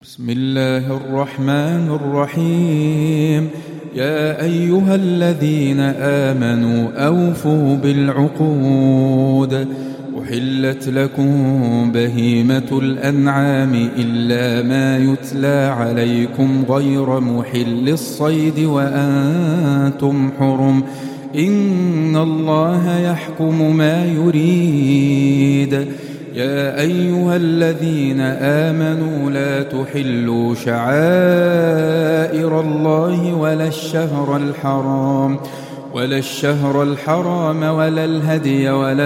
بسم الله الرحمن الرحيم. يا أيها الذين آمنوا أوفوا بالعقود. أحلت لكم بهيمة الأنعام إلا ما يتلى عليكم غير محل الصيد وأنتم حرم. إن الله يحكم ما يريد. يا أيها الذين آمنوا لا تحلوا شعائر الله ولا الشهر الحرام ولا الهدي ولا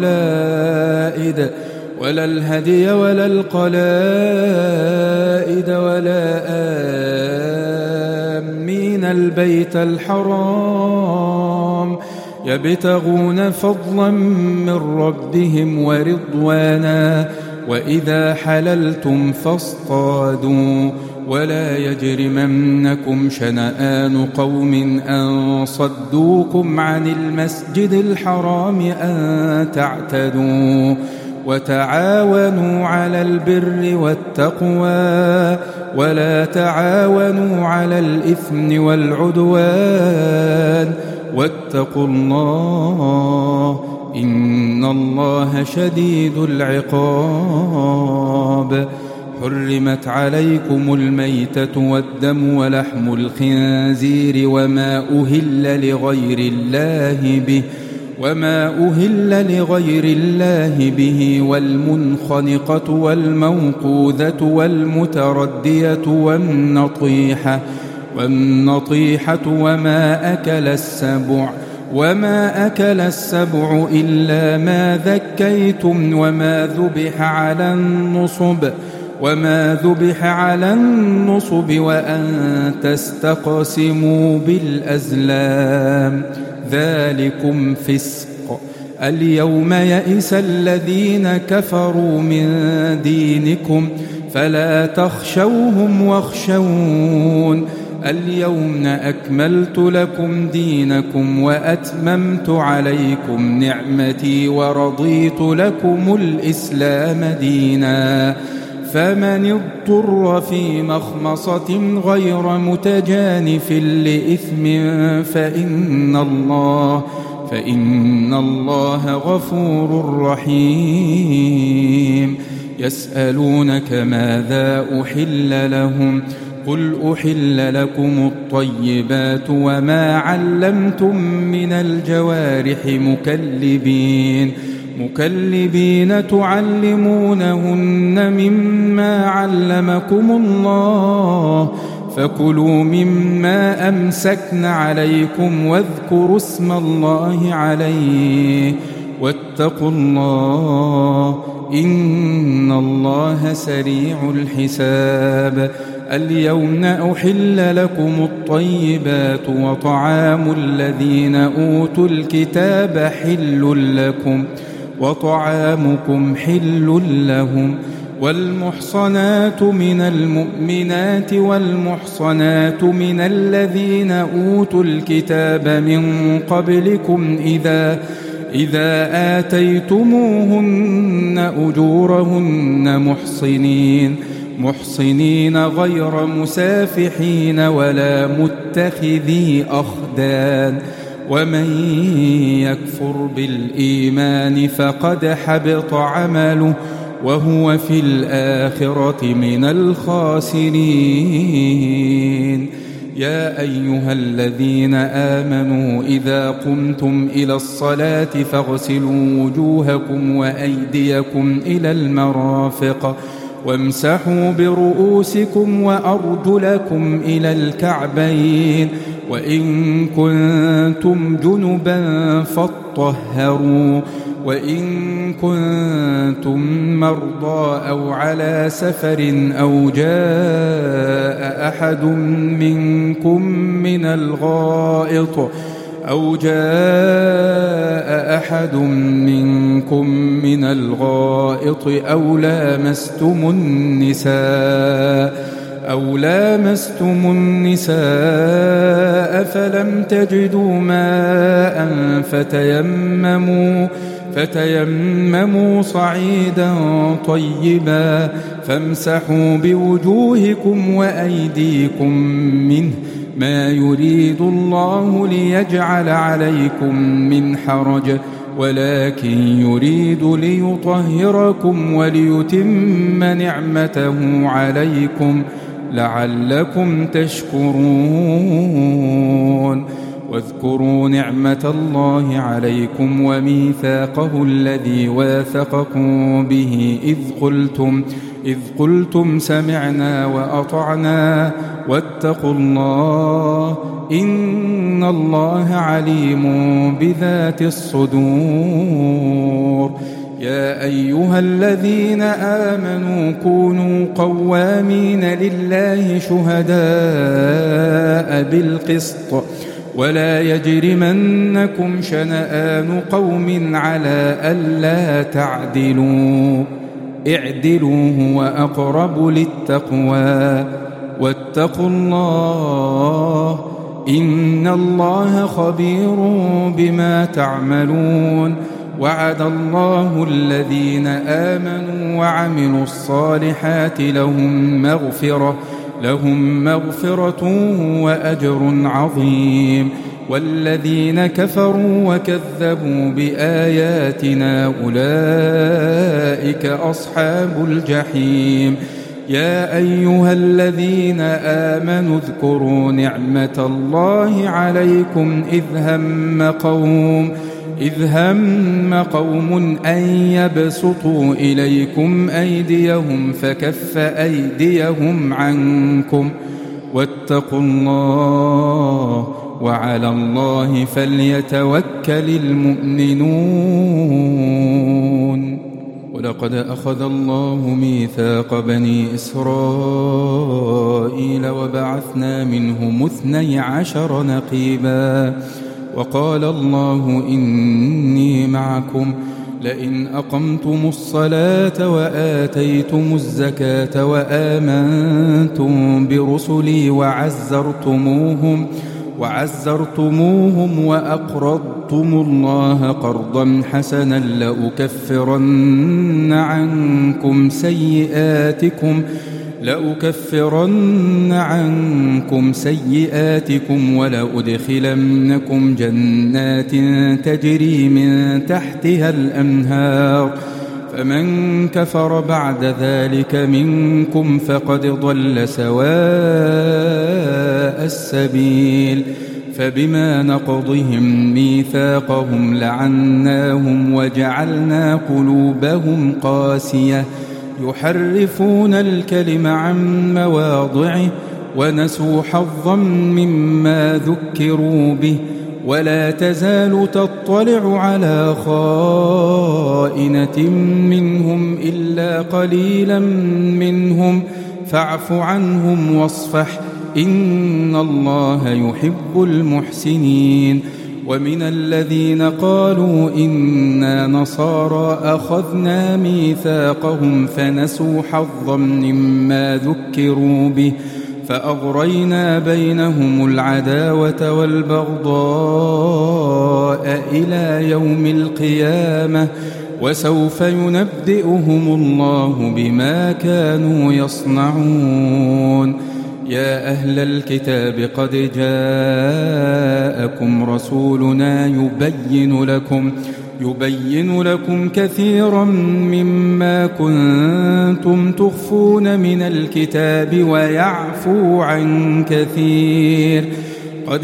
القلائد ولا آمين البيت الحرام يبتغون فضلا من ربهم ورضوانا. وإذا حللتم فاصطادوا ولا يجرمنكم شنآن قوم أن صدوكم عن المسجد الحرام أن تعتدوا. وتعاونوا على البر والتقوى ولا تعاونوا على الإثم والعدوان. واتقوا الله إن الله شديد العقاب. حرمت عليكم الميتة والدم ولحم الخنزير وما أهل لغير الله به والمنخنقة والموقوذة والمتردية والنطيحة وما أكل السبع إلا ما ذكيتم وما ذبح على النصب وأن تستقسموا بالأزلام ذلكم فسق. اليوم يئس الذين كفروا من دينكم فلا تخشوهم واخشون. اليوم أكملت لكم دينكم وأتممت عليكم نعمتي ورضيت لكم الإسلام دينا. فمن اضطر في مخمصة غير متجانف لإثم فإن الله غفور رحيم. يسألونك ماذا أحل لهم قل أحل لكم الطيبات وما علمتم من الجوارح مكلبين تعلمونهن مما علمكم الله فكلوا مما أمسكن عليكم واذكروا اسم الله عليه واتقوا الله إن الله سريع الحساب. اليوم أحل لكم الطيبات وطعام الذين أوتوا الكتاب حل لكم وطعامكم حل لهم. والمحصنات من المؤمنات والمحصنات من الذين أوتوا الكتاب من قبلكم إذا آتيتموهن أجورهن محصنين غير مسافحين ولا متخذي أخدان. ومن يكفر بالإيمان فقد حبط عمله وهو في الآخرة من الخاسرين. يا أيها الذين آمنوا إذا قمتم إلى الصلاة فاغسلوا وجوهكم وأيديكم إلى المرافق وامسحوا برؤوسكم وأرجلكم إلى الكعبين وإن كنتم جنبا فاطهروا وإن كنتم مرضى أو على سفر أو جاء أحد منكم من الغائط أو لامستم النساء فلم تجدوا ماء فتيمموا صعيدا طيبا فامسحوا بوجوهكم وأيديكم منه ما يريد الله ليجعل عليكم من حرج ولكن يريد ليطهركم وليتم نعمته عليكم لعلكم تشكرون. واذكروا نعمة الله عليكم وميثاقه الذي واثقكم به إذ قلتم سمعنا وأطعنا واتقوا الله إن الله عليم بذات الصدور. يا أيها الذين آمنوا كونوا قوامين لله شهداء بالقسط ولا يجرمنكم شنآن قوم على ألا تعدلوا اعدلوا هو أقرب للتقوى واتقوا الله إن الله خبير بما تعملون. وعد الله الذين آمنوا وعملوا الصالحات لهم مغفرة وأجر عظيم. والذين كفروا وكذبوا بآياتنا أولئك أصحاب الجحيم. يا أيها الذين آمنوا اذكروا نعمة الله عليكم إذ هم قوم أن يبسطوا إليكم أيديهم فكف أيديهم عنكم واتقوا الله وعلى الله فليتوكل المؤمنون. ولقد أخذ الله ميثاق بني إسرائيل وبعثنا منهم 12 نقيبا وقال الله إني معكم لئن أقمتم الصلاة وآتيتم الزكاة وآمنتم برسلي وعزرتموهم وأقرضتم الله قرضا حسنا لأكفرن عنكم سيئاتكم ولأدخلنكم جنات تجري من تحتها الأنهار فمن كفر بعد ذلك منكم فقد ضل سواء السبيل. فبما نقضهم ميثاقهم لعناهم وجعلنا قلوبهم قاسية يحرفون الكلم عن مواضعه ونسوا حظا مما ذكروا به ولا تزال تطلع على خائنة منهم إلا قليلا منهم فاعف عنهم واصفح إن الله يحب المحسنين. ومن الذين قالوا إنا نصارى أخذنا ميثاقهم فنسوا حظا مما ذكروا به فأغرينا بينهم العداوة والبغضاء إلى يوم القيامة وسوف ينبئهم الله بما كانوا يصنعون. يا أهل الكتاب قد جاءكم رسولنا يبين لكم كثيرا مما كنتم تخفون من الكتاب ويعفو عن كثير. قد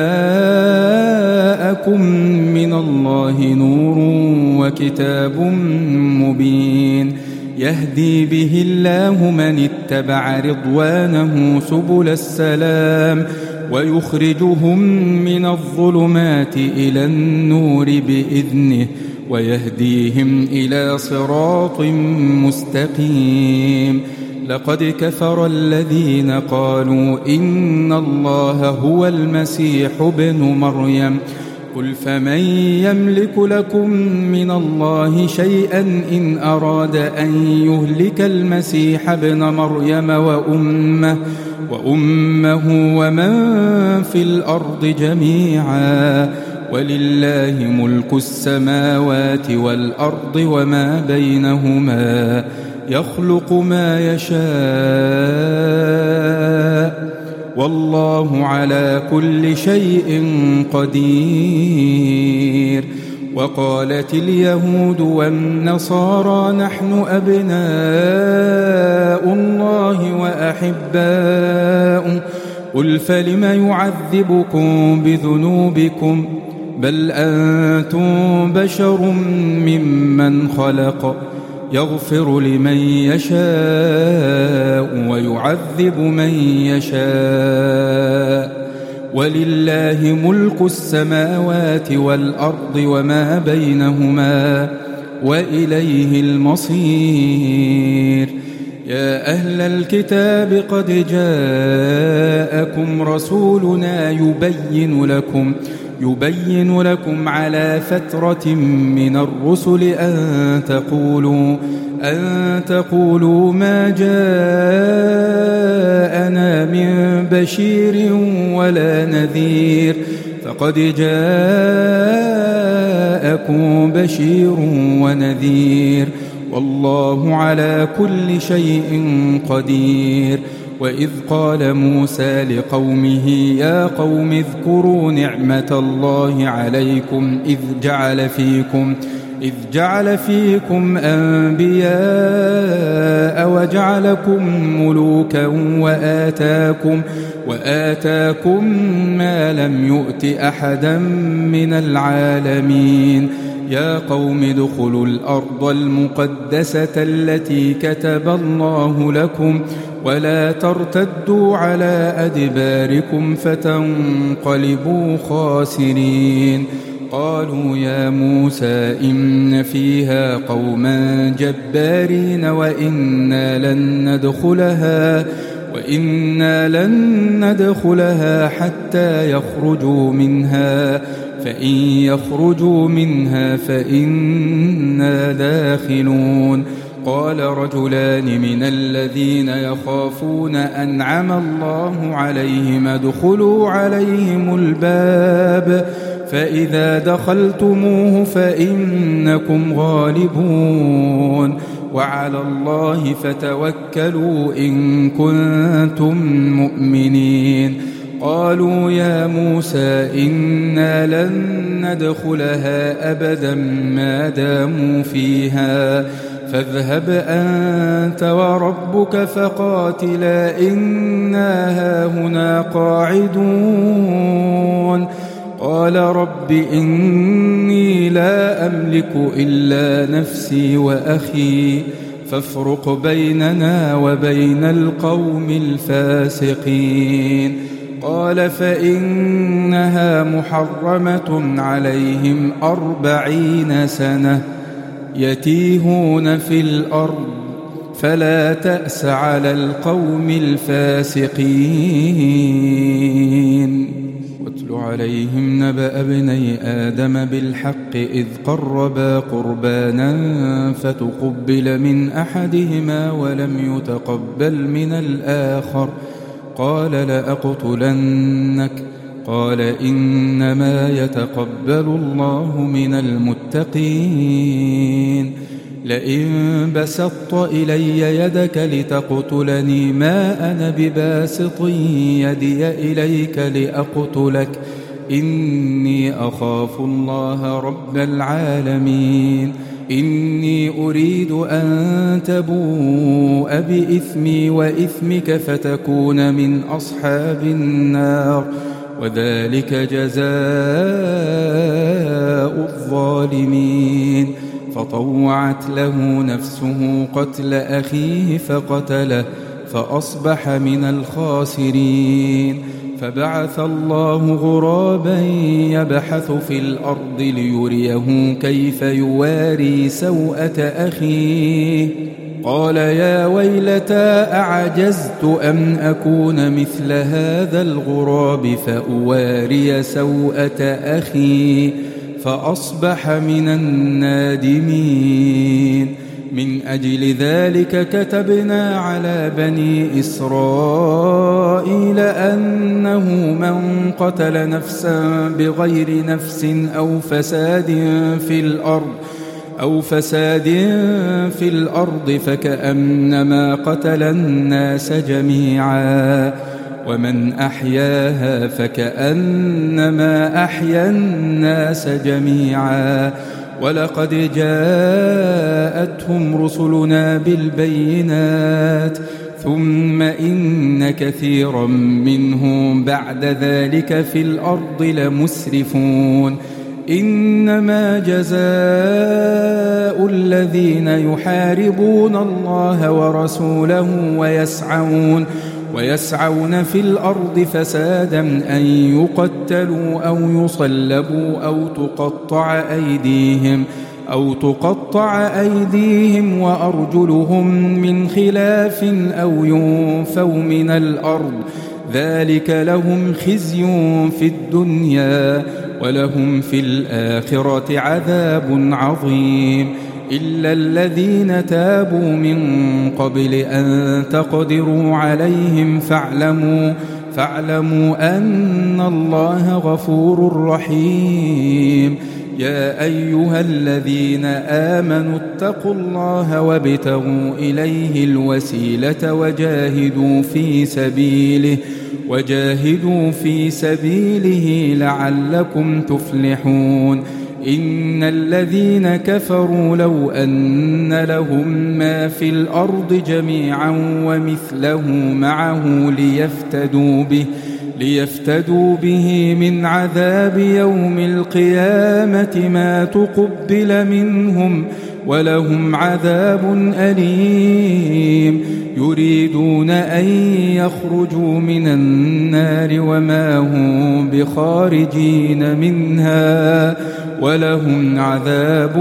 جاءكم من الله نور وكتاب مبين يهدي به الله من اتبع رضوانه سبل السلام ويخرجهم من الظلمات إلى النور بإذنه ويهديهم إلى صراط مستقيم. لقد كفر الذين قالوا إن الله هو المسيح ابن مريم قل فمن يملك لكم من الله شيئا إن أراد أن يهلك المسيح ابن مريم وأمه ومن في الأرض جميعا ولله ملك السماوات والأرض وما بينهما يخلق ما يشاء والله على كل شيء قدير. وقالت اليهود والنصارى نحن أبناء الله وأحباؤه قل فلم يعذبكم بذنوبكم بل أنتم بشر ممن خلق يغفر لمن يشاء ويعذب من يشاء ولله ملك السماوات والأرض وما بينهما وإليه المصير. يا أهل الكتاب قد جاءكم رسولنا يبين لكم على فترة من الرسل أن تقولوا ما جاءنا من بشير ولا نذير فقد جاءكم بشير ونذير والله على كل شيء قدير. وإذ قال موسى لقومه يا قوم اذكروا نعمة الله عليكم إذ جعل فيكم أنبياء وجعلكم ملوكا وآتاكم ما لم يؤت أحدا من العالمين. يا قوم ادخلوا الأرض المقدسة التي كتب الله لكم ولا ترتدوا على أدباركم فتنقلبوا خاسرين. قالوا يا موسى إن فيها قوما جبارين وإنا لن ندخلها حتى يخرجوا منها فإن يخرجوا منها فإنا داخلون. قال رجلان من الذين يخافون أنعم الله عليهم ادخلوا عليهم الباب فإذا دخلتموه فإنكم غالبون وعلى الله فتوكلوا إن كنتم مؤمنين. قالوا يا موسى إنا لن ندخلها أبدا ما داموا فيها فاذهب أنت وربك فقاتلا إنا هاهنا قاعدون. قال رب إني لا أملك إلا نفسي وأخي فافرق بيننا وبين القوم الفاسقين. قال فإنها محرمة عليهم 40 سنة يتيهون في الأرض فلا تأس على القوم الفاسقين. واتل عليهم نبأ ابني آدم بالحق إذ قربا قربانا فتقبل من أحدهما ولم يتقبل من الآخر قال لأقتلنك قال إنما يتقبل الله من المتقين. لئن بسطت إلي يدك لتقتلني ما أنا بباسط يدي إليك لأقتلك إني أخاف الله رب العالمين. إني أريد أن تبوء بإثمي وإثمك فتكون من أصحاب النار وذلك جزاء الظالمين. فطوعت له نفسه قتل أخيه فقتله فأصبح من الخاسرين. فبعث الله غرابا يبحث في الأرض ليريه كيف يواري سوءة أخيه قال يا ويلتى أعجزت أن أكون مثل هذا الغراب فأواري سوءة أخي فأصبح من النادمين. من أجل ذلك كتبنا على بني إسرائيل أنه من قتل نفسا بغير نفس أو فساد في الأرض فكأنما قتل الناس جميعا ومن أحياها فكأنما أحيا الناس جميعا ولقد جاءتهم رسلنا بالبينات ثم إن كثيرا منهم بعد ذلك في الأرض لمسرفون إنما جزاء الذين يحاربون الله ورسوله ويسعون في الأرض فسادا أن يقتلوا أو يصلبوا أو تقطع أيديهم وأرجلهم من خلاف أو ينفوا من الأرض ذلك لهم خزي في الدنيا ولهم في الآخرة عذاب عظيم إلا الذين تابوا من قبل أن تقدروا عليهم فاعلموا أن الله غفور رحيم يا أيها الذين آمنوا اتقوا الله وابتغوا إليه الوسيلة وجاهدوا في سبيله لعلكم تفلحون إن الذين كفروا لو أن لهم ما في الأرض جميعا ومثله معه ليفتدوا به من عذاب يوم القيامة ما تقبل منهم ولهم عذاب أليم يريدون أن يخرجوا من النار وما هم بخارجين منها ولهم عذاب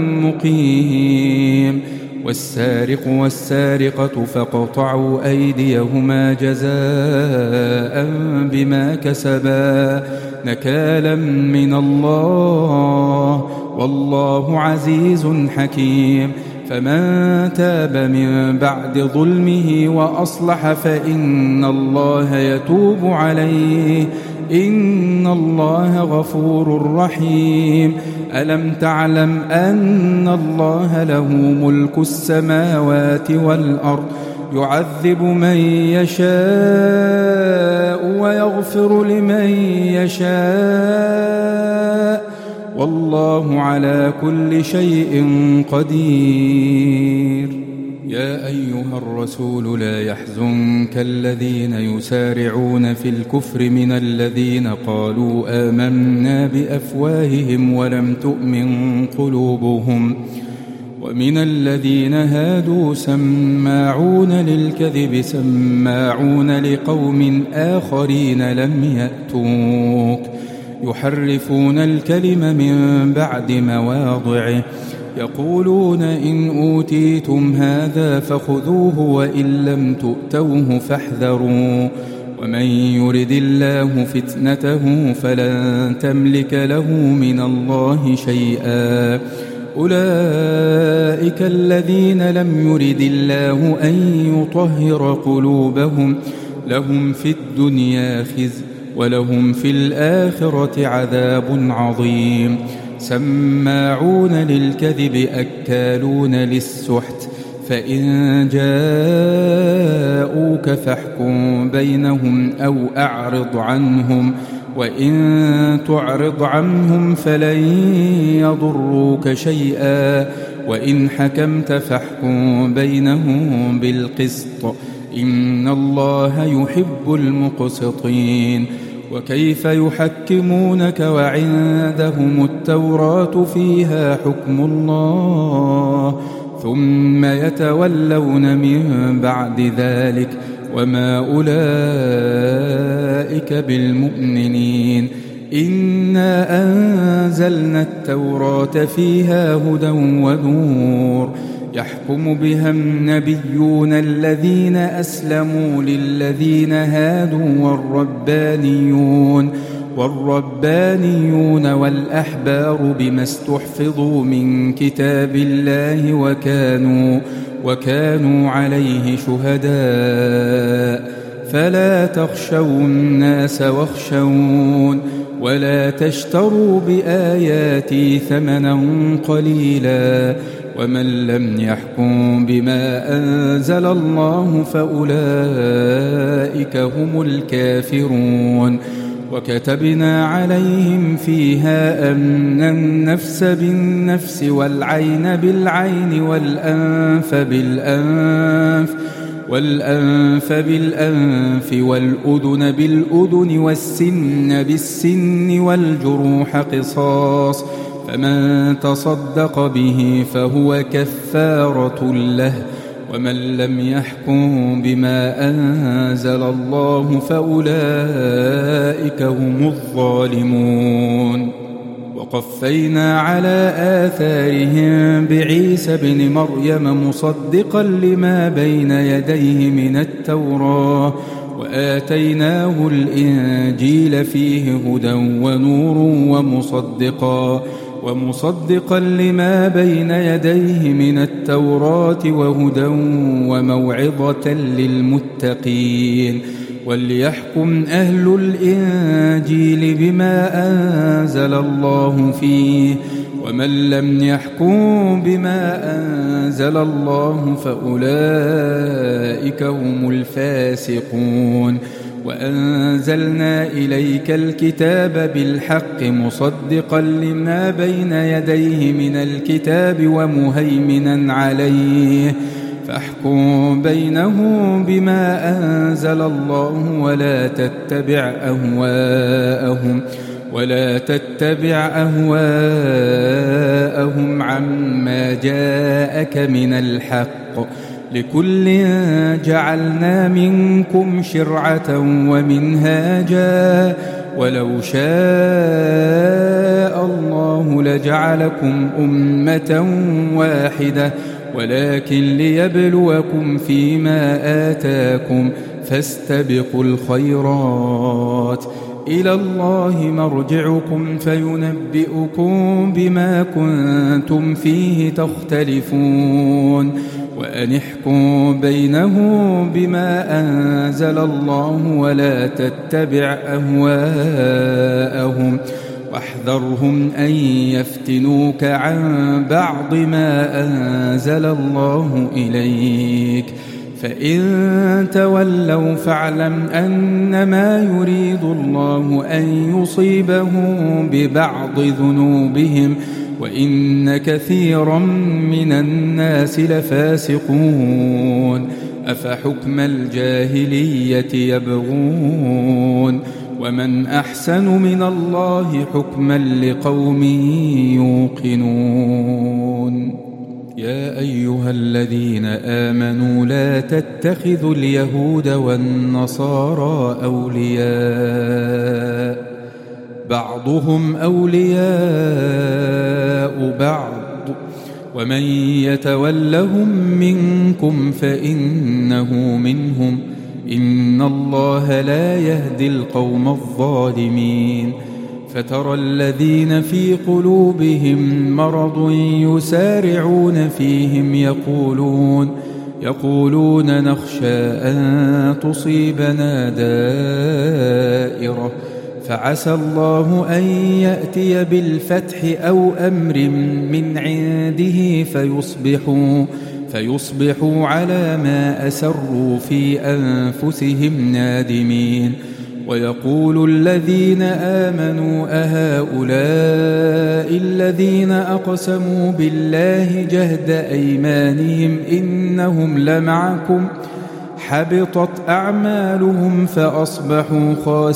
مقيم والسارق والسارقة فاقطعوا أيديهما جزاء بما كسبا نكالا من الله والله عزيز حكيم فمن تاب من بعد ظلمه وأصلح فإن الله يتوب عليه إن الله غفور رحيم ألم تعلم أن الله له ملك السماوات والأرض يعذب من يشاء ويغفر لمن يشاء والله على كل شيء قدير يا أيها الرسول لا يحزنك الذين يسارعون في الكفر من الذين قالوا آمنا بأفواههم ولم تؤمن قلوبهم ومن الذين هادوا سماعون للكذب سماعون لقوم آخرين لم يأتوك يحرفون الكلم من بعد مواضعه يقولون إن أوتيتم هذا فخذوه وإن لم تؤتوه فاحذروا ومن يرد الله فتنته فلن تملك له من الله شيئا أولئك الذين لم يرد الله أن يطهر قلوبهم لهم في الدنيا خزي ولهم في الآخرة عذاب عظيم سماعون للكذب أكالون للسحت فإن جاءوك فاحكم بينهم أو أعرض عنهم وإن تعرض عنهم فلن يضروك شيئا وإن حكمت فاحكم بينهم بالقسط إن الله يحب المقسطين وكيف يحكمونك وعندهم التوراة فيها حكم الله ثم يتولون من بعد ذلك وما أولئك بالمؤمنين إنا أنزلنا التوراة فيها هدى ونور يحكم بها النبيون الذين أسلموا للذين هادوا والربانيون والأحبار بما استحفظوا من كتاب الله وكانوا عليه شهداء فلا تخشوا الناس واخشون ولا تشتروا بآياتي ثمنا قليلا ومن لم يحكم بما أنزل الله فأولئك هم الكافرون وكتبنا عليهم فيها أن النفس بالنفس والعين بالعين والأنف بالأنف والأذن بالأذن والسن بالسن والجروح قصاص فمن تصدق به فهو كفارة له ومن لم يحكم بما أنزل الله فأولئك هم الظالمون وقفينا على آثارهم بعيسى بن مريم مصدقا لما بين يديه من التوراة وآتيناه الإنجيل فيه هدى ونور ومصدقا لما بين يديه من التوراة وهدى وموعظة للمتقين وليحكم أهل الإنجيل بما أنزل الله فيه ومن لم يحكم بما أنزل الله فأولئك هم الفاسقون وأنزلنا إليك الكتاب بالحق مصدقا لما بين يديه من الكتاب ومهيمنا عليه فاحكم بينهم بما أنزل الله ولا تتبع أهواءهم عما جاءك من الحق لكل جعلنا منكم شرعة ومنهاجا ولو شاء الله لجعلكم أمة واحدة ولكن ليبلوكم فيما آتاكم فاستبقوا الخيرات إلى الله مرجعكم فينبئكم بما كنتم فيه تختلفون وأن احكم بينهم بما أنزل الله ولا تتبع أهواءهم واحذرهم أن يفتنوك عن بعض ما أنزل الله إليك فإن تولوا فاعلم أنما يريد الله أن يصيبهم ببعض ذنوبهم وإن كثيرا من الناس لفاسقون أفحكم الجاهلية يبغون ومن أحسن من الله حكما لقوم يوقنون يا أيها الذين آمنوا لا تتخذوا اليهود والنصارى أولياء بعضهم أولياء بعض ومن يتولهم منكم فإنه منهم إن الله لا يهدي القوم الظالمين فترى الذين في قلوبهم مرض يسارعون فيهم يقولون نخشى أن تصيبنا دائرة فعسى الله أن يأتي بالفتح أو أمر من عنده فيصبحوا على ما أسروا في أنفسهم نادمين ويقول الذين آمنوا أهؤلاء الذين أقسموا بالله جهد أيمانهم إنهم لمعكم حبطت أعمالهم فأصبحوا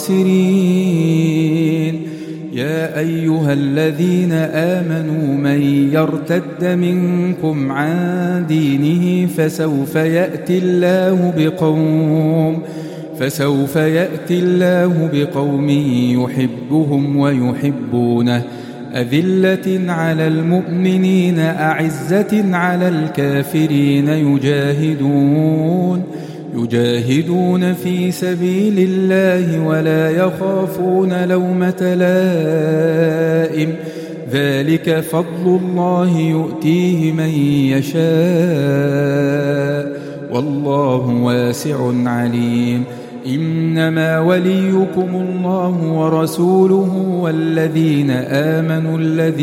خاسرين يا أيها الذين آمنوا من يرتد منكم عن دينه فسوف يأتي الله بقوم يحبهم ويحبونه أذلة على يجاهدون في سبيل الله ولا يخافون لومة لائم ذلك فضل الله يؤتيه من يشاء والله واسع عليم إنما وليكم الله ورسوله والذين آمنوا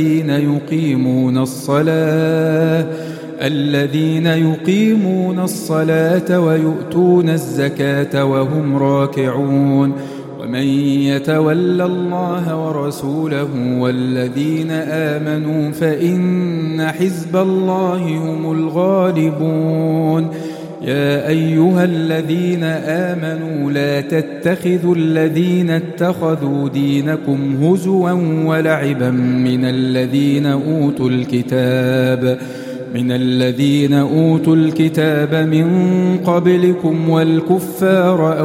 الذين يقيمون الصلاة ويؤتون الزكاة وهم راكعون ومن يتول الله ورسوله والذين آمنوا فإن حزب الله هم الغالبون يا أيها الذين آمنوا لا تتخذوا الذين اتخذوا دينكم هزوا ولعبا من الذين أوتوا الكتاب من قبلكم والكفار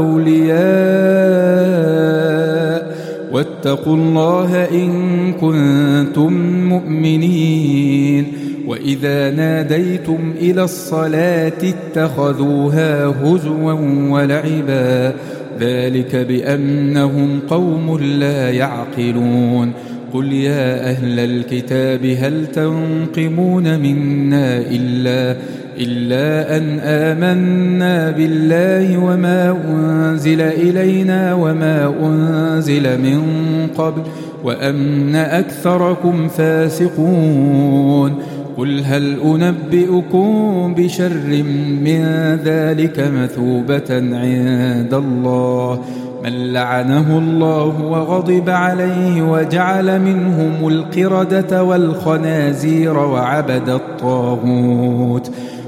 أولياء واتقوا الله إن كنتم مؤمنين وإذا ناديتم إلى الصلاة اتخذوها هزوا ولعبا ذلك بأنهم قوم لا يعقلون قل يا أهل الكتاب هل تنقمون منا إلا أن آمنا بالله وما أنزل إلينا وما أنزل من قبل وأن أكثركم فاسقون قل هل أنبئكم بشر من ذلك مثوبة عند الله من لعنه الله وغضب عليه وجعل منهم القردة والخنازير وعبد الطاغوت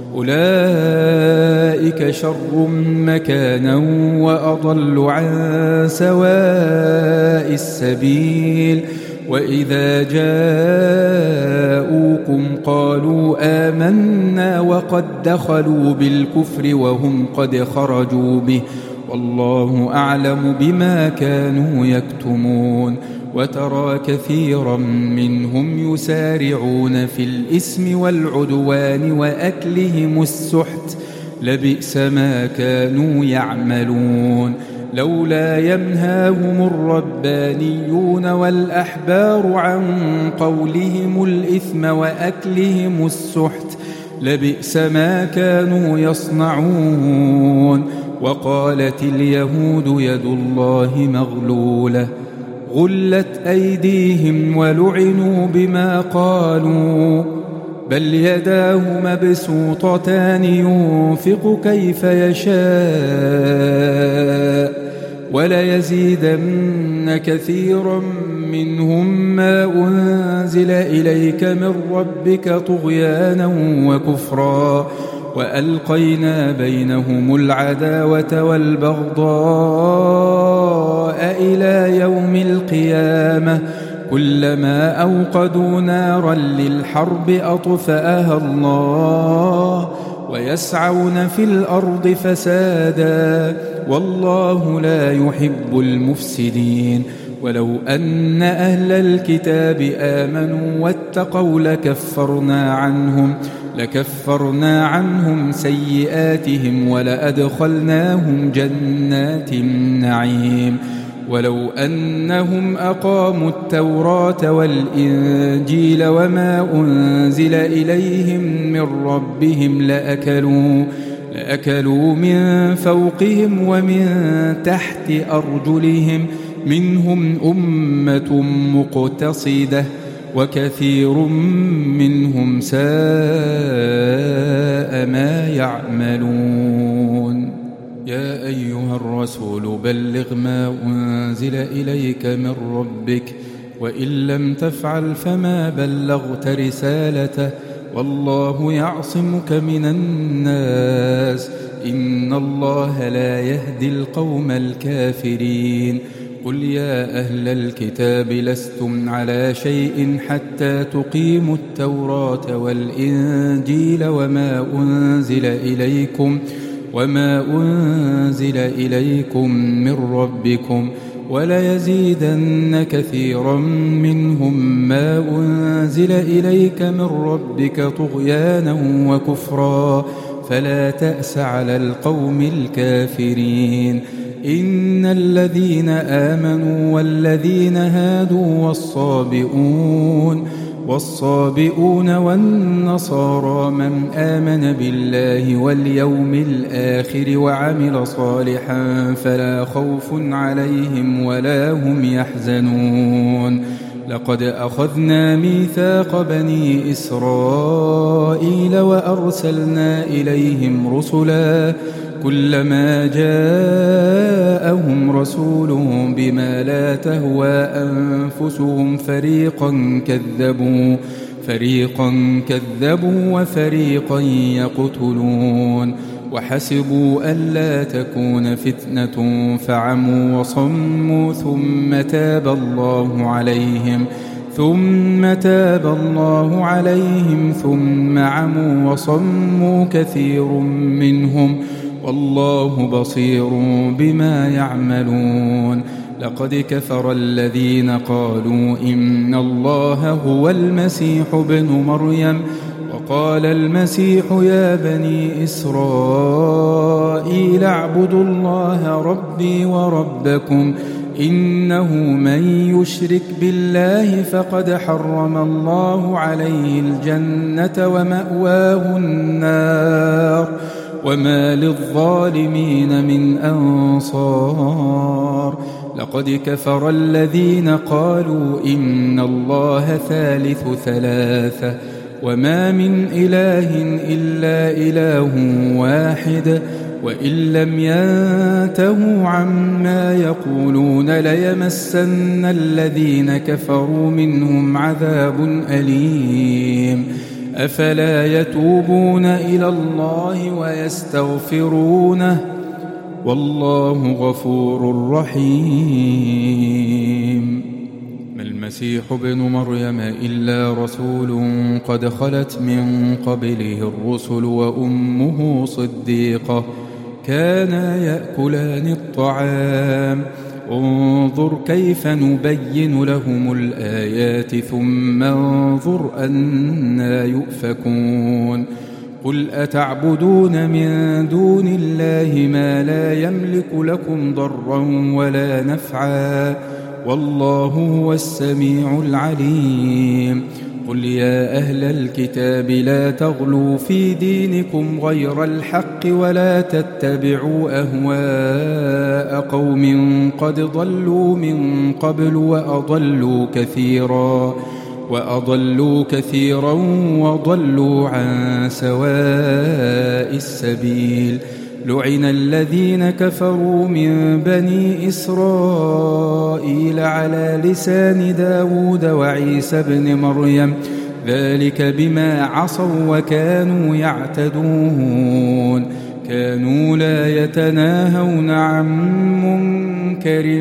أولئك شر مكانا وأضل عن سواء السبيل وإذا جاءوكم قالوا آمنا وقد دخلوا بالكفر وهم قد خرجوا به والله أعلم بما كانوا يكتمون وترى كثيرا منهم يسارعون في الإثم والعدوان وأكلهم السحت لبئس ما كانوا يعملون لولا ينهاهم الربانيون والأحبار عن قولهم الإثم وأكلهم السحت لبئس ما كانوا يصنعون وقالت اليهود يد الله مغلولة غلت أيديهم ولعنوا بما قالوا بل يداه مبسوطتان ينفق كيف يشاء وليزيدن كثيرا منهم ما أنزل إليك من ربك طغيانا وكفرا وألقينا بينهم العداوة والبغضاء إلى يوم القيامة كلما أوقدوا نارا للحرب أطفأها الله ويسعون في الأرض فسادا والله لا يحب المفسدين ولو أن أهل الكتاب آمنوا واتقوا لكفرنا عنهم سيئاتهم ولأدخلناهم جنات النعيم ولو أنهم أقاموا التوراة والإنجيل وما أنزل إليهم من ربهم لأكلوا من فوقهم ومن تحت أرجلهم منهم أمة مقتصدة وكثير منهم ساء ما يعملون يا أيها الرسول بلغ ما أنزل إليك من ربك وإن لم تفعل فما بلغت رسالته والله يعصمك من الناس إن الله لا يهدي القوم الكافرين قل يا أهل الكتاب لستم على شيء حتى تقيموا التوراة والإنجيل وما أنزل إليكم من ربكم وليزيدن كثيرا منهم ما أنزل إليك من ربك طغيانا وكفرا فلا تأس على القوم الكافرين. إن الذين آمنوا والذين هادوا والصابئون والنصارى من آمن بالله واليوم الآخر وعمل صالحا فلا خوف عليهم ولا هم يحزنون. لقد أخذنا ميثاق بني إسرائيل وأرسلنا إليهم رسلا كلما جاءهم رسول بما لا تهوى أنفسهم فريقا كذبوا وفريقا يقتلون. وحسبوا ألا تكون فتنة فعموا وصموا ثم تاب الله عليهم ثم عموا وصموا كثير منهم والله بصير بما يعملون. لقد كفر الذين قالوا إن الله هو المسيح ابن مريم وقال المسيح يا بني إسرائيل اعبدوا الله ربي وربكم إنه من يشرك بالله فقد حرم الله عليه الجنة ومأواه النار وما للظالمين من أنصار. لقد كفر الذين قالوا إن الله ثالث ثلاثة وما من إله إلا إله واحد وإن لم ينتهوا عما يقولون ليمسن الذين كفروا منهم عذاب أليم. أفلا يتوبون إلى الله ويستغفرونه والله غفور رحيم. ما المسيح ابن مريم إلا رسول قد خلت من قبله الرسل وأمه صديقة كانا يأكلان الطعام انظر كيف نبين لهم الآيات ثم انظر أنى يؤفكون. قل أتعبدون من دون الله ما لا يملك لكم ضرا ولا نفعا والله هو السميع العليم. قل يا أهل الكتاب لا تغلوا في دينكم غير الحق ولا تتبعوا أهواء قوم قد ضلوا من قبل وأضلوا كثيرا وضلوا عن سواء السبيل. لعن الذين كفروا من بني إسرائيل على لسان داود وعيسى بن مريم ذلك بما عصوا وكانوا يعتدون. كانوا لا يتناهون عن منكر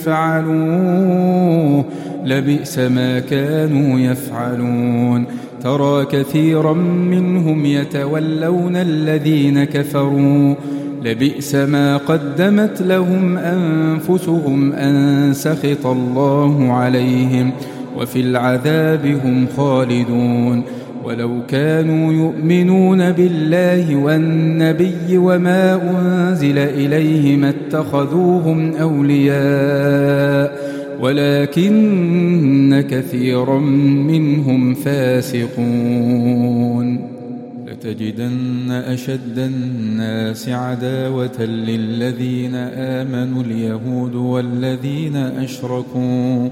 فعلوه لبئس ما كانوا يفعلون. ترى كثيرا منهم يتولون الذين كفروا لبئس ما قدمت لهم أنفسهم أن سخط الله عليهم وفي العذاب هم خالدون. ولو كانوا يؤمنون بالله والنبي وما أنزل إليه ما اتخذوهم أولياء ولكن كثيرا منهم فاسقون. لتجدن أشد الناس عداوة للذين آمنوا اليهود والذين أشركوا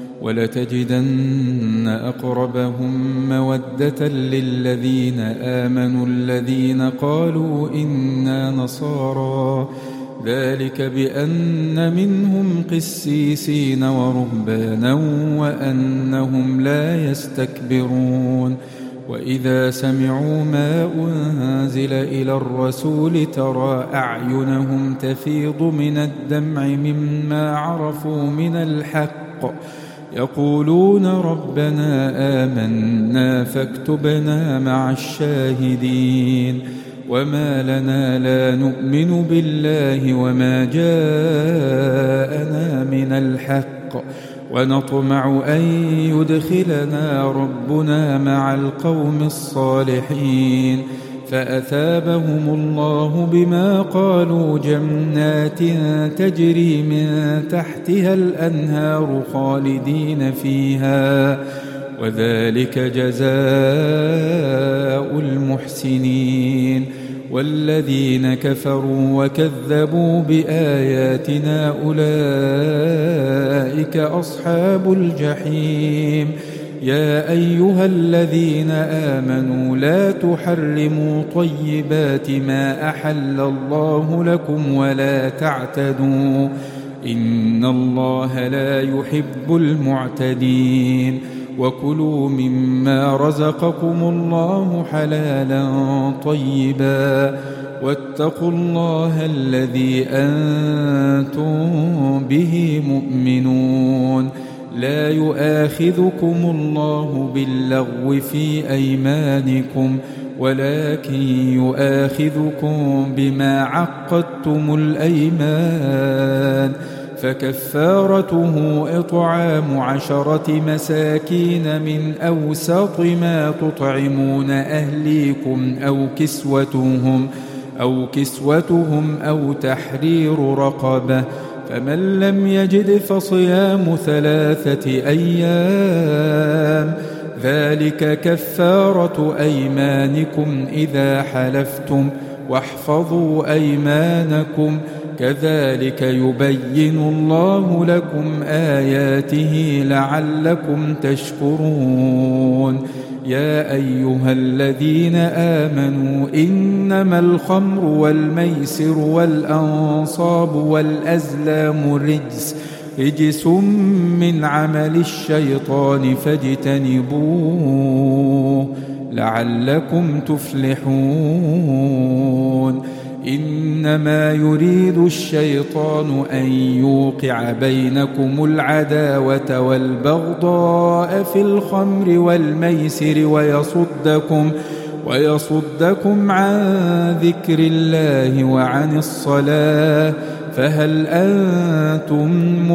ولتجدن أقربهم مودة للذين آمنوا الذين قالوا إنا نصارى ذلك بأن منهم قسيسين ورهبانا وأنهم لا يستكبرون. وإذا سمعوا ما أنزل إلى الرسول ترى أعينهم تفيض من الدمع مما عرفوا من الحق يقولون ربنا آمنا فاكتبنا مع الشاهدين. وما لنا لا نؤمن بالله وما جاءنا من الحق ونطمع أن يدخلنا ربنا مع القوم الصالحين فأثابهم الله بما قالوا جنات تجري من تحتها الأنهار خالدين فيها، وذلك جزاء المحسنين. والذين كفروا وكذبوا بآياتنا أولئك أصحاب الجحيم. يا أيها الذين آمنوا لا تحرموا طيبات ما أحل الله لكم ولا تعتدوا، إن الله لا يحب المعتدين. وكلوا مما رزقكم الله حلالا طيبا، واتقوا الله الذي أنتم به مؤمنون. لا يؤاخذكم الله باللغو في أيمانكم، ولكن يؤاخذكم بما عقدتم الأيمان، فكفارته إطعام 10 مساكين من أوسط ما تطعمون أهليكم أو كسوتهم أو تحرير رقبة، فمن لم يجد فصيام 3 أيام، ذلك كفارة أيمانكم إذا حلفتم، واحفظوا أيمانكم، كذلك يبين الله لكم آياته لعلكم تشكرون. يا أيها الذين آمنوا إنما الخمر والميسر والأنصاب والأزلام رجس من عمل الشيطان فاجتنبوه لعلكم تفلحون. إنما يريد الشيطان أن يوقع بينكم العداوة والبغضاء في الخمر والميسر ويصدكم عن ذكر الله وعن الصلاة، فهل أنتم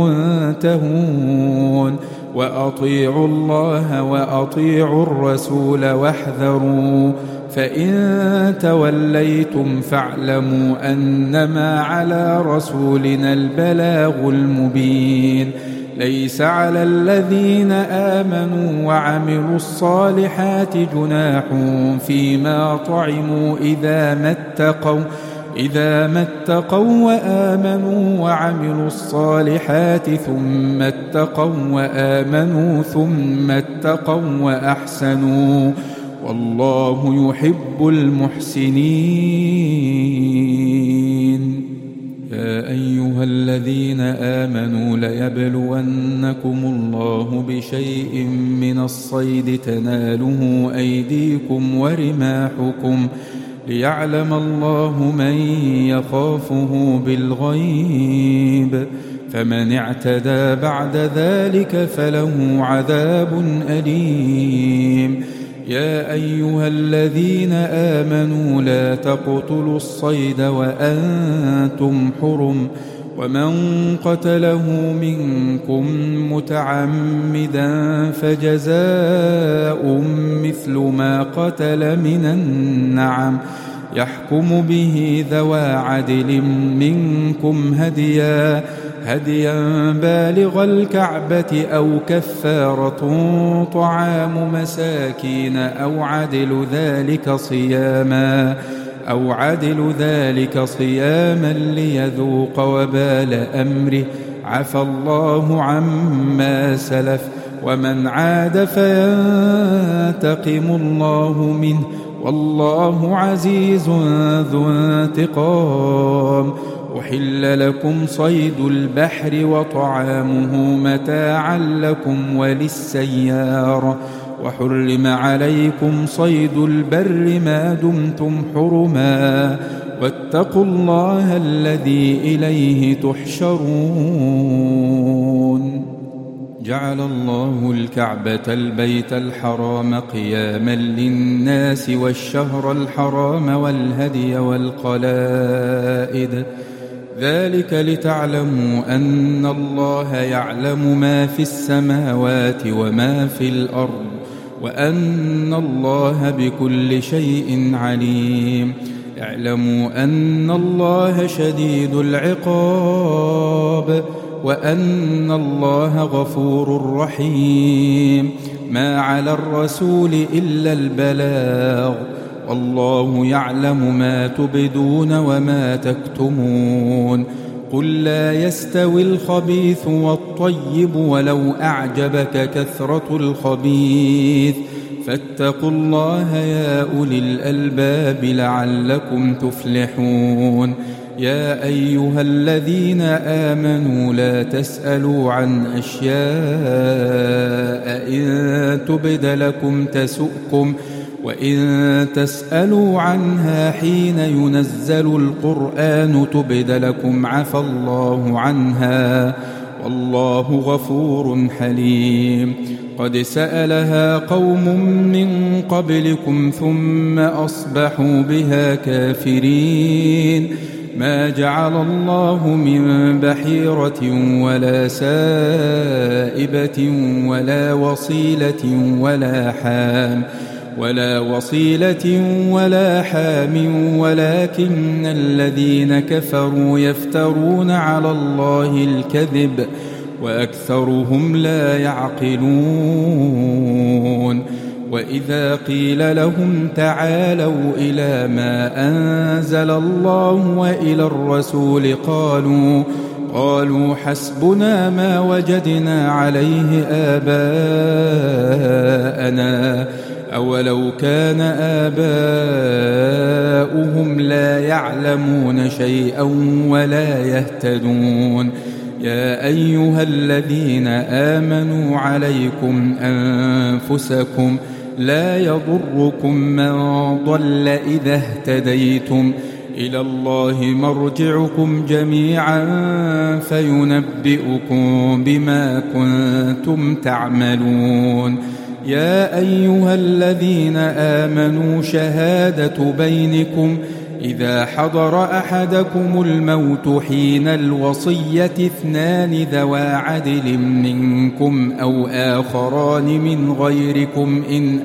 منتهون؟ وأطيعوا الله وأطيعوا الرسول واحذروا، فإن توليتم فاعلموا أنما على رسولنا البلاغ المبين. ليس على الذين آمنوا وعملوا الصالحات جناح فيما طعموا إذا ما اتقوا وآمنوا وعملوا الصالحات ثم اتقوا وآمنوا ثم اتقوا وأحسنوا، والله يحب المحسنين. يا أيها الذين آمنوا ليبلونكم الله بشيء من الصيد تناله أيديكم ورماحكم، ليعلم الله من يخافه بالغيب، فمن اعتدى بعد ذلك فله عذاب أليم. يا أيها الذين آمنوا لا تقتلوا الصيد وأنتم حرم، ومن قتله منكم متعمدا فجزاء مثل ما قتل من النعم، يحكم به ذوى عدل منكم هديا بالغ الكعبة أو كفارة طعام مساكين أو عدل ذلك صياما ليذوق وبال أمره، عفى الله عما سلف، ومن عاد فينتقم الله منه، والله عزيز ذو انتقام. أحل لكم صيد البحر وطعامه متاعا لكم وللسيارة، وحرم عليكم صيد البر ما دمتم حرما، واتقوا الله الذي إليه تحشرون. جعل الله الكعبة البيت الحرام قياما للناس والشهر الحرام والهدي والقلائد، ذلك لتعلموا أن الله يعلم ما في السماوات وما في الأرض، وأن الله بكل شيء عليم. اعلموا أن الله شديد العقاب وأن الله غفور رحيم. ما على الرسول إلا البلاغ، والله يعلم ما تبدون وما تكتمون. قل لا يستوي الخبيث والطيب ولو أعجبك كثرة الخبيث، فاتقوا الله يا أولي الألباب لعلكم تفلحون. يا أيها الذين آمنوا لا تسألوا عن أشياء إن تبد لكم تسؤكم، وإن تسألوا عنها حين ينزل القرآن تبد لكم عفى الله عنها، والله غفور حليم. قد سألها قوم من قبلكم ثم أصبحوا بها كافرين. ما جعل الله من بحيرة ولا سائبة ولا وصيلة ولا حام ولكن الذين كفروا يفترون على الله الكذب وأكثرهم لا يعقلون. وإذا قيل لهم تعالوا إلى ما أنزل الله وإلى الرسول قالوا حسبنا ما وجدنا عليه آباءنا أولو كان آباؤهم لا يعلمون شيئا ولا يهتدون. يا أيها الذين آمنوا عليكم أنفسكم لا يضركم من ضل إذا اهتديتم، إلى الله مرجعكم جميعا فينبئكم بما كنتم تعملون. يا أيها الذين آمنوا شهادة بينكم إذا حضر أحدكم الموت حين الوصية 2 ذوى عدل منكم أو آخران من غيركم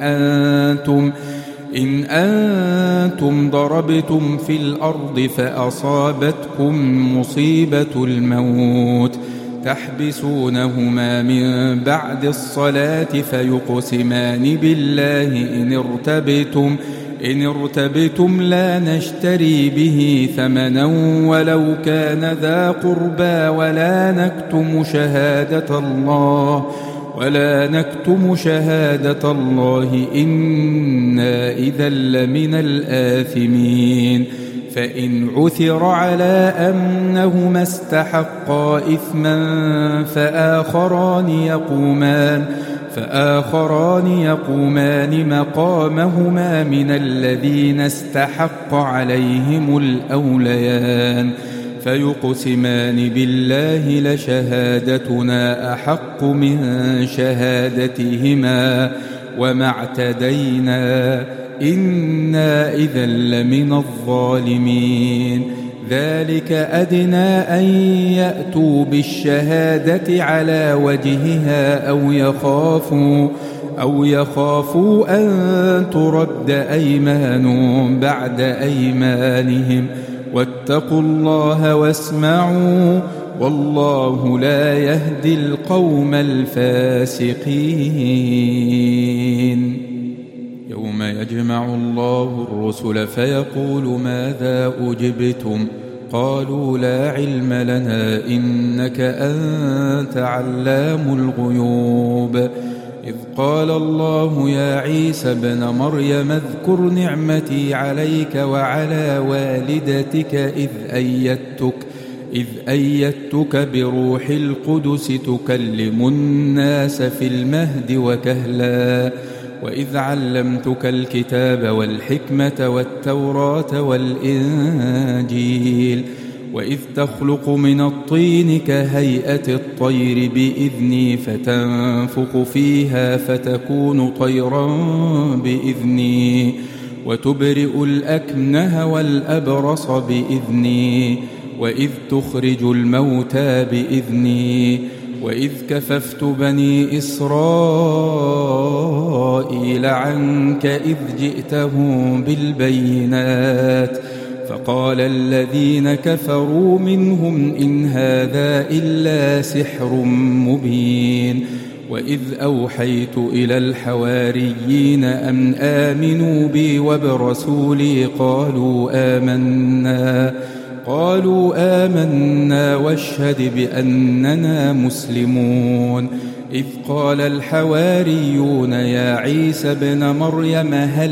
إن أنتم ضربتم في الأرض فأصابتكم مصيبة الموت تحبسونهما من بعد الصلاة فيقسمان بالله إن ارتبتم لا نشتري به ثمنا ولو كان ذا قربى ولا نكتم شهادة الله إنا إذا لمن الآثمين. فإن عثر على أنهما استحقا إثما فآخران يقومان مقامهما من الذين استحق عليهم الأوليان فيقسمان بالله لشهادتنا أحق من شهادتهما وما اعتدينا إنا إذا لمن الظالمين. ذلك أدنى أن يأتوا بالشهادة على وجهها أو يخافوا أن ترد أيمان بعد أيمانهم واتقوا الله واسمعوا والله لا يهدي القوم الفاسقين. يوم يجمع الله الرسل فيقول ماذا أجبتم قالوا لا علم لنا إنك أنت علام الغيوب. إذ قال الله يا عيسى ابن مريم اذكر نعمتي عليك وعلى والدتك إذ أيدتك بروح القدس تكلم الناس في المهد وكهلا وإذ علمتك الكتاب والحكمة والتوراة والإنجيل وإذ تخلق من الطين كهيئة الطير بإذني فتنفخ فيها فتكون طيرا بإذني وتبرئ الأكمه والأبرص بإذني وإذ تخرج الموتى بإذني وإذ كففت بني إسرائيل عنك إذ جئتهم بالبينات فقال الذين كفروا منهم إن هذا إلا سحر مبين وإذ أوحيت إلى الحواريين أن آمنوا بي وبرسولي قالوا آمنا واشهد بأننا مسلمون إذ قال الحواريون يا عيسى ابن مريم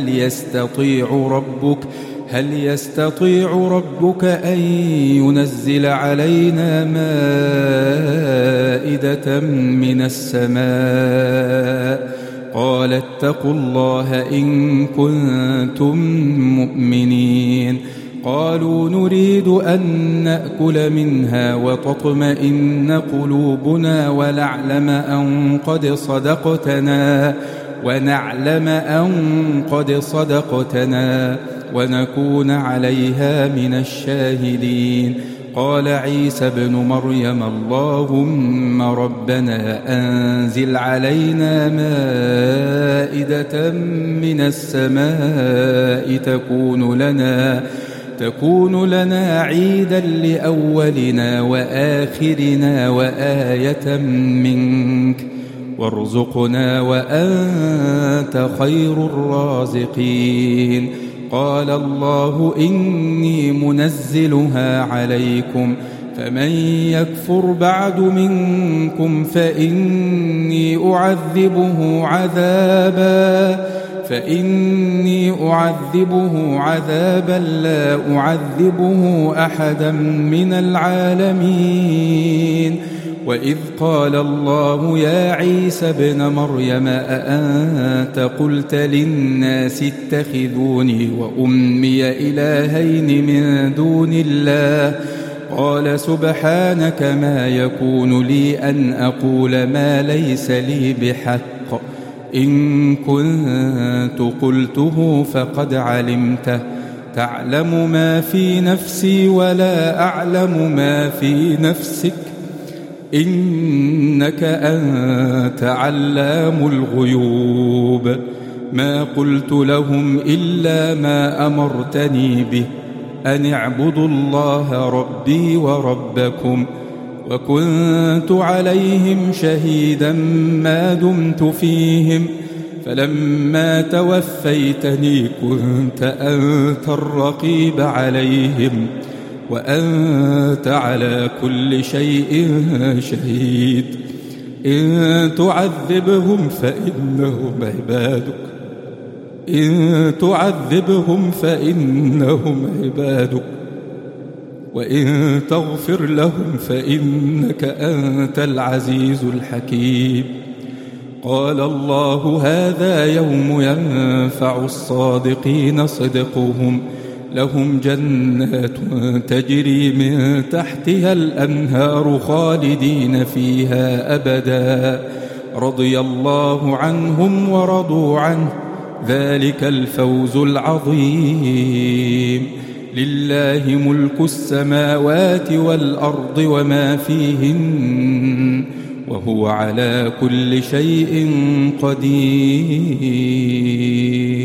هل يستطيع ربك أن ينزل علينا مائدة من السماء قال اتقوا الله إن كنتم مؤمنين قالوا نريد أن نأكل منها وتطمئن قلوبنا ونعلم أن قد صدقتنا ونكون عليها من الشاهدين قال عيسى ابن مريم اللهم ربنا أنزل علينا مائدة من السماء تكون لنا عيدا لأولنا وآخرنا وآية منك وارزقنا وأنت خير الرازقين قال الله إني منزلها عليكم فمن يكفر بعد منكم فإني أعذبه عذابا لا أعذبه أحدا من العالمين وإذ قال الله يا عيسى ابن مريم أأنت قلت للناس اتخذوني وأمي إلهين من دون الله قال سبحانك ما يكون لي أن أقول ما ليس لي بحق إن كنت قلته فقد علمته تعلم ما في نفسي ولا أعلم ما في نفسك إنك أنت علام الغيوب ما قلت لهم إلا ما أمرتني به أن اعبدوا الله ربي وربكم وكنت عليهم شهيدا ما دمت فيهم فلما توفيتني كنت أنت الرقيب عليهم وأنت على كل شيء شهيد إن تعذبهم فإنهم عبادك وإن تغفر لهم فإنك أنت العزيز الحكيم قال الله هذا يوم ينفع الصادقين صدقهم لهم جنات تجري من تحتها الأنهار خالدين فيها أبدا رضي الله عنهم ورضوا عنه ذلك الفوز العظيم لله ملك السماوات والأرض وما فيهن وهو على كل شيء قدير